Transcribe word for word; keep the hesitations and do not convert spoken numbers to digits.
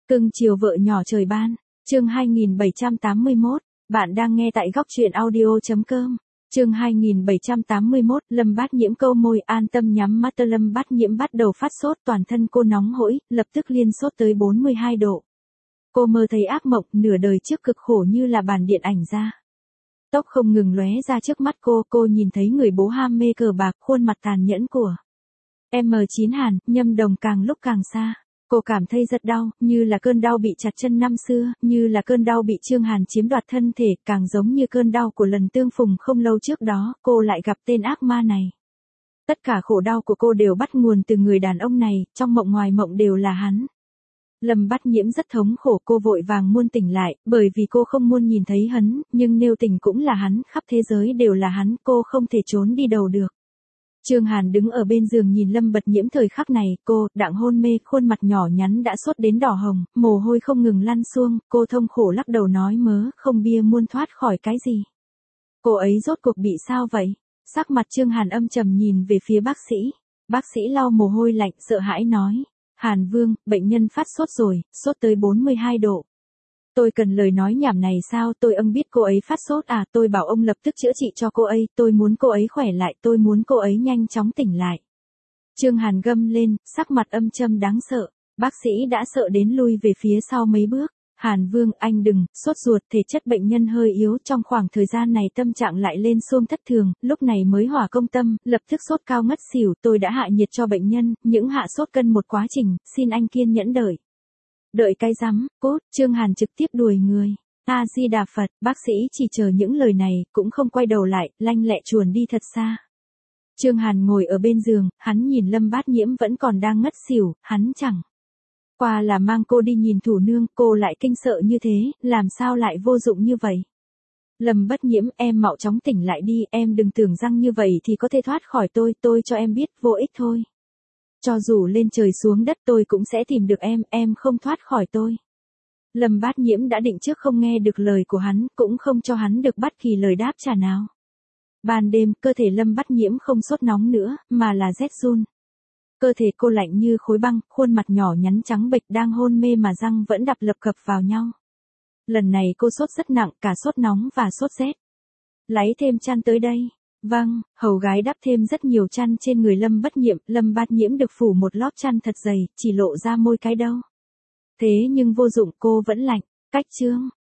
Cưng chiều vợ nhỏ trời ban, chương hai nghìn bảy trăm tám mươi mốt, bạn đang nghe tại góc truyện audio.com. Chương hai nghìn bảy trăm tám mươi mốt, Lâm Bát Nhiễm câu môi an tâm nhắm mắt. Lâm Bát Nhiễm bắt đầu phát sốt, toàn thân cô nóng hổi, lập tức liên sốt tới bốn mươi hai độ. Cô mơ thấy ác mộng, nửa đời trước cực khổ như là bản điện ảnh ra. Tóc không ngừng lóe ra trước mắt cô, cô nhìn thấy người bố ham mê cờ bạc, khuôn mặt tàn nhẫn của em chín Hàn, Nhâm Đồng càng lúc càng xa. Cô cảm thấy rất đau, như là cơn đau bị chặt chân năm xưa, như là cơn đau bị Trương Hàn chiếm đoạt thân thể, càng giống như cơn đau của lần tương phùng không lâu trước đó, cô lại gặp tên ác ma này. Tất cả khổ đau của cô đều bắt nguồn từ người đàn ông này, trong mộng ngoài mộng đều là hắn. Lâm Bát Nhiễm rất thống khổ, cô vội vàng muốn tỉnh lại, bởi vì cô không muốn nhìn thấy hắn, nhưng nếu tỉnh cũng là hắn, khắp thế giới đều là hắn, cô không thể trốn đi đâu được. Trương Hàn đứng ở bên giường nhìn Lâm Bát Nhiễm thời khắc này, cô, đặng hôn mê, khuôn mặt nhỏ nhắn đã sốt đến đỏ hồng, mồ hôi không ngừng lăn xuông, cô thông khổ lắc đầu nói mớ, không bia muôn thoát khỏi cái gì. Cô ấy rốt cuộc bị sao vậy? Sắc mặt Trương Hàn âm trầm nhìn về phía bác sĩ. Bác sĩ lau mồ hôi lạnh, sợ hãi nói, Hàn Vương, bệnh nhân phát sốt rồi, sốt tới bốn mươi hai độ. Tôi cần lời nói nhảm này sao? Tôi ưng biết cô ấy phát sốt à, tôi bảo ông lập tức chữa trị cho cô ấy, tôi muốn cô ấy khỏe lại, tôi muốn cô ấy nhanh chóng tỉnh lại. Trương Hàn gầm lên, sắc mặt âm trầm đáng sợ, bác sĩ đã sợ đến lui về phía sau mấy bước. Hàn Vương, anh đừng, sốt ruột, thể chất bệnh nhân hơi yếu, trong khoảng thời gian này tâm trạng lại lên xuông thất thường, lúc này mới hỏa công tâm, lập tức sốt cao ngất xỉu, tôi đã hạ nhiệt cho bệnh nhân, những hạ sốt cân một quá trình, xin anh kiên nhẫn đợi. Đợi cái rắm, cốt, Trương Hàn trực tiếp đuổi người. A-di-đà Phật, bác sĩ chỉ chờ những lời này, cũng không quay đầu lại, lanh lẹ chuồn đi thật xa. Trương Hàn ngồi ở bên giường, hắn nhìn Lâm Bát Nhiễm vẫn còn đang ngất xỉu, hắn chẳng qua là mang cô đi nhìn thủ nương, cô lại kinh sợ như thế, làm sao lại vô dụng như vậy. Lâm Bát Nhiễm, em mau chóng tỉnh lại đi, em đừng tưởng rằng như vậy thì có thể thoát khỏi tôi, tôi cho em biết, vô ích thôi. Cho dù lên trời xuống đất tôi cũng sẽ tìm được em, em không thoát khỏi tôi. Lâm Bát Nhiễm đã định trước không nghe được lời của hắn, cũng không cho hắn được bất kỳ lời đáp trả nào. Ban đêm, cơ thể Lâm Bát Nhiễm không sốt nóng nữa, mà là rét run. Cơ thể cô lạnh như khối băng, khuôn mặt nhỏ nhắn trắng bệch đang hôn mê mà răng vẫn đập lập cập vào nhau. Lần này cô sốt rất nặng, cả sốt nóng và sốt rét. Lấy thêm chăn tới đây. Vâng, hầu gái đắp thêm rất nhiều chăn trên người Lâm Bát Nhiễm, Lâm Bát Nhiễm được phủ một lót chăn thật dày, chỉ lộ ra môi cái đâu. Thế nhưng vô dụng, cô vẫn lạnh. Cách chương